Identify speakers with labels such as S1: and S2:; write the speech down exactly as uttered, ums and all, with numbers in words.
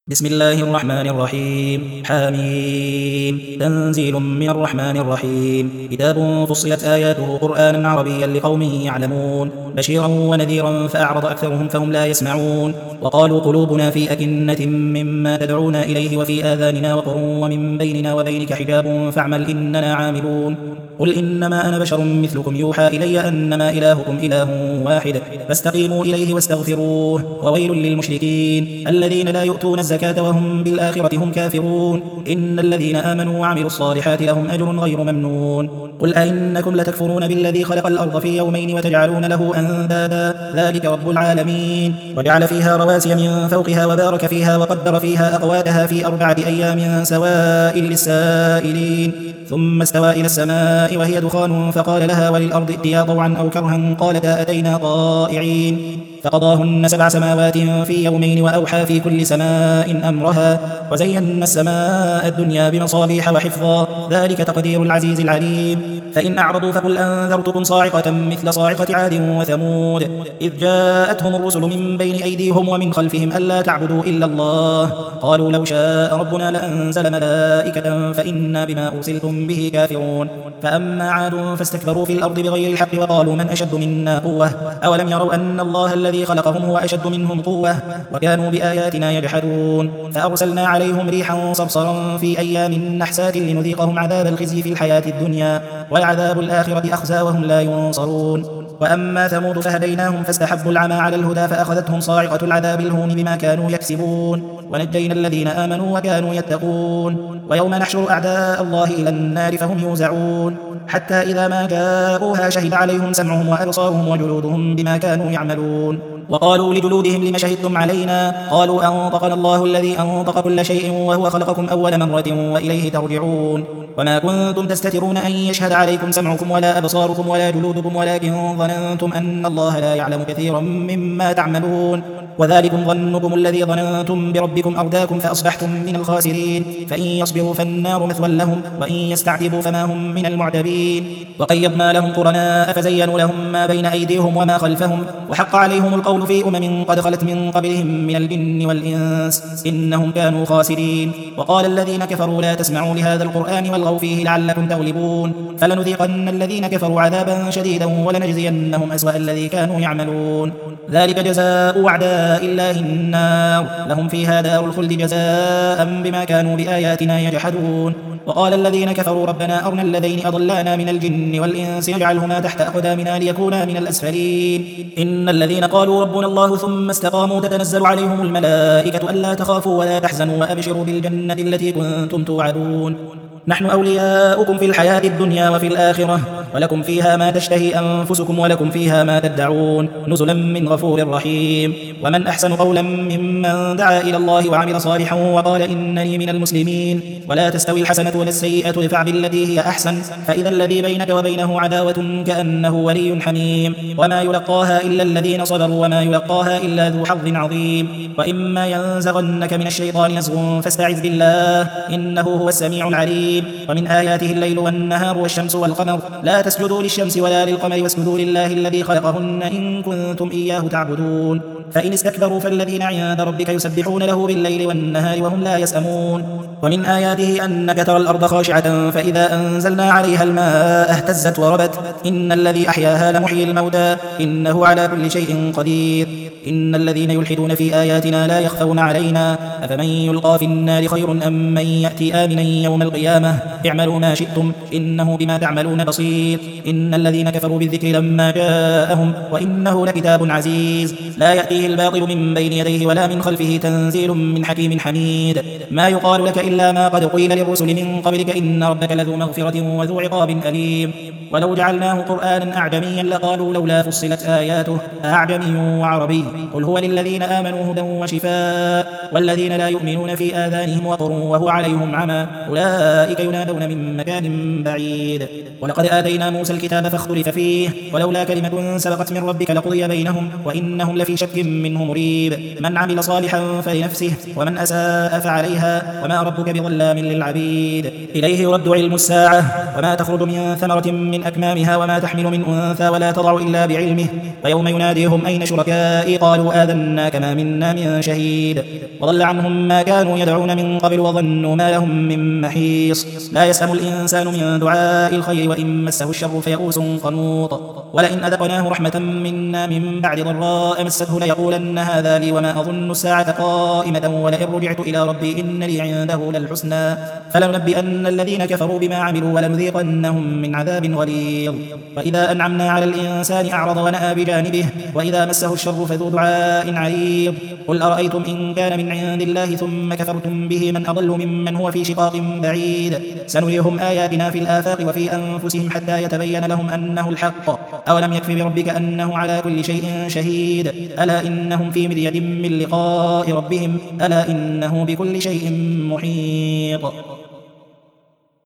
S1: بسم الله الرحمن الرحيم حميم تنزيل من الرحمن الرحيم كتاب فصلت آياته قرآنا عربيا لقوم يعلمون بشيرا ونذيرا فأعرض أكثرهم فهم لا يسمعون وقالوا قلوبنا في أكنة مما تدعونا إليه وفي آذاننا وقر ومن بيننا وبينك حجاب فاعمل إننا عاملون قل إنما أنا بشر مثلكم يوحى إلي أنما إلهكم إله واحد فاستقيموا إليه واستغفروه وويل للمشركين الذين لا يؤتون الزكاة وهم بالآخرة هم كافرون إن الذين آمنوا وعملوا الصالحات لهم أجر غير ممنون قل أئنكم لتكفرون بالذي خلق الأرض في يومين وتجعلون له أندادا ذلك رب العالمين وجعل فيها رواسي من فوقها وبارك فيها وقدر فيها أقواتها في أربعة أيام سواء للسائلين ثم استوى إلى السماء وهي دخان فقال لها وللأرض ائتيا طوعا أو كرها قالتا أتينا طائعين فقضاهن سبع سماوات في يومين وأوحى في كل سماء أمرها وزينا السماء الدنيا بمصابيح وحفظا ذلك تقدير العزيز العليم فإن أعرضوا فقل أنذرتكم صاعقة مثل صاعقة عاد وثمود إذ جاءتهم الرسل من بين أيديهم ومن خلفهم ألا تعبدوا إلا الله قالوا لو شاء ربنا لأنزل ملائكة فإنا بما أرسلتم به كافرون فأما عاد فاستكبروا في الأرض بغير الحق وقالوا من أشد منا قوة أولم يروا أن الله الذي خلقهم هو أشد منهم قوة وكانوا بآياتنا يجحدون فأرسلنا عليهم ريحا صرصرا في أيام نحسات لنذيقهم عذاب الخزي في الحياة الدنيا والعذاب الآخرة أخزى وهم لا ينصرون وأما ثمود فهديناهم فاستحبوا العمى على الهدى فأخذتهم صاعقة العذاب الهون بما كانوا يكسبون ونجينا الذين آمنوا وكانوا يتقون ويوم نحشر أعداء الله إلى النار فهم يوزعون حتى إذا ما جاءوها شهد عليهم سمعهم وأبصارهم وجلودهم بما كانوا يعملون وقالوا لجلودهم لم شهدتم علينا قالوا أنطقنا الله الذي أنطق كل شيء وهو خلقكم أول مرة وإليه ترجعون وما كنتم تستترون أن يشهد عليكم سمعكم ولا أبصاركم ولا جلودكم ولكن ظننتم أن الله لا يعلم كثيرا مما تعملون وذلكم ظنكم الذي ظننتم بربكم أرداكم فأصبحتم من الخاسرين فإن يصبروا فالنار مثوى لهم وإن يستعتبوا فما هم من المعتبين وقيضنا لهم قرناء فزينوا لهم ما بين أيديهم وما خلفهم وحق عليهم القول في أمم قد خلت من قبلهم من الجن والإنس إنهم كانوا خاسرين وقال الذين كفروا لا تسمعوا لهذا القرآن والغوا فيه لعلكم تغلبون فلنذيقن الذين كفروا عذابا شديدا ولنجزينهم أسوأ الذي كانوا يعملون ذلك جزاء أعداء الله النار لهم فيها دار الخلد جزاء بما كانوا بآياتنا يجحدون وقال الذين كفروا ربنا أرنا الذين أضلانا من الجن والإنس نجعلهما تحت أقدامنا ليكونا من الأسفلين إن الذين قالوا ربنا الله ثم استقاموا تتنزل عليهم الملائكة ألا تخافوا ولا تحزنوا وأبشروا بالجنة التي كنتم توعدون نحن أولياؤكم في الحياة الدنيا وفي الآخرة ولكم فيها ما تشتهي أنفسكم ولكم فيها ما تدعون نزلا من غفور رحيم ومن أحسن قولا ممن دعا إلى الله وعمل صالحا وقال إنني من المسلمين ولا تستوي الحسنة ولا السيئة ادفع بالتي هي أحسن فإذا الذي بينك وبينه عداوة كأنه ولي حميم وما يلقاها إلا الذين صبروا وما يلقاها إلا ذو حظ عظيم وإما ينزغنك من الشيطان نزغ فاستعذ بالله إنه هو السميع العليم ومن آياته الليل والنهار والشمس والقمر لا تسجدوا للشمس ولا للقمر واسجدوا لله الذي خلقهن إن كنتم إياه تعبدون فإن استكبروا فالذين عند ربك يسبحون له بالليل والنهار وهم لا يسأمون ومن آياته أنك ترى الأرض خاشعة فإذا أنزلنا عليها الماء اهتزت وربت إن الذي أحياها لمحيي الموتى إنه على كل شيء قدير إن الذين يلحدون في آياتنا لا يخفون علينا أفمن يلقى في النار خير أم من يأتي آمنا يوم القيامة اعملوا ما شئتم إنه بما تعملون بصير إن الذين كفروا بالذكر لما جاءهم وإنه لكتاب عزيز لا يأتيه الباطل من بين يديه ولا من خلفه تنزيل من حكيم حميد ما يقال لك إلا ما قد قيل للرسل من قبلك إن ربك لذو مغفرة وذو عقاب أليم ولو جعلناه قرآنا أعجميا لقالوا لولا فصلت آياته أعجمي وعربي قل هو للذين آمنوا هدى وشفاء والذين لا يؤمنون في آذانهم وقر وهو عليهم عمى أولئك ينادون من مكان بعيد ولقد آتينا موسى الكتاب فاختلف فيه ولولا كلمة سبقت من ربك لقضي بينهم وإنهم لفي شك منه مريب. من عمل صالحا فلنفسه ومن أساء فعليها وما ربك بظلام للعبيد. إليه يرد علم الساعة وما تخرج من ثمرة من أكمامها وما تحمل من أنثى ولا تضع إلا بعلمه ويوم يناديهم أين شركائي قالوا آذناك ما منا من شهيد. وضل عنهم ما كانوا يدعون من قبل وظنوا ما لهم من محيص. لا يسأم الإنسان من دعاء الخير وإن مسه الشر فيئوس قنوط. ولئن أذقناه رحمة منا من بعد ضراء مسته ليقولن هذا لي وما أظن الساعة قائمة ولئن رجعت إلى ربي إن لي عنده للحسنى فلننبئن الذين كفروا بما عملوا ولنذيقنهم من عذاب غليظ. وإذا أنعمنا على الإنسان أعرض ونأى بجانبه وإذا مسه الشر فذو دعاء عريض. قل أرأيتم إن كان من عند الله ثم كفرتم به من أضل ممن هو في شقاق بعيد. سنريهم آياتنا في الآفاق وفي أنفسهم حتى يتبين لهم أنه الحق. أولم يكف بربك أنه على كل شيء شهيد. ألا إنهم في مرية من لقاء ربهم ألا إنه بكل شيء محيط.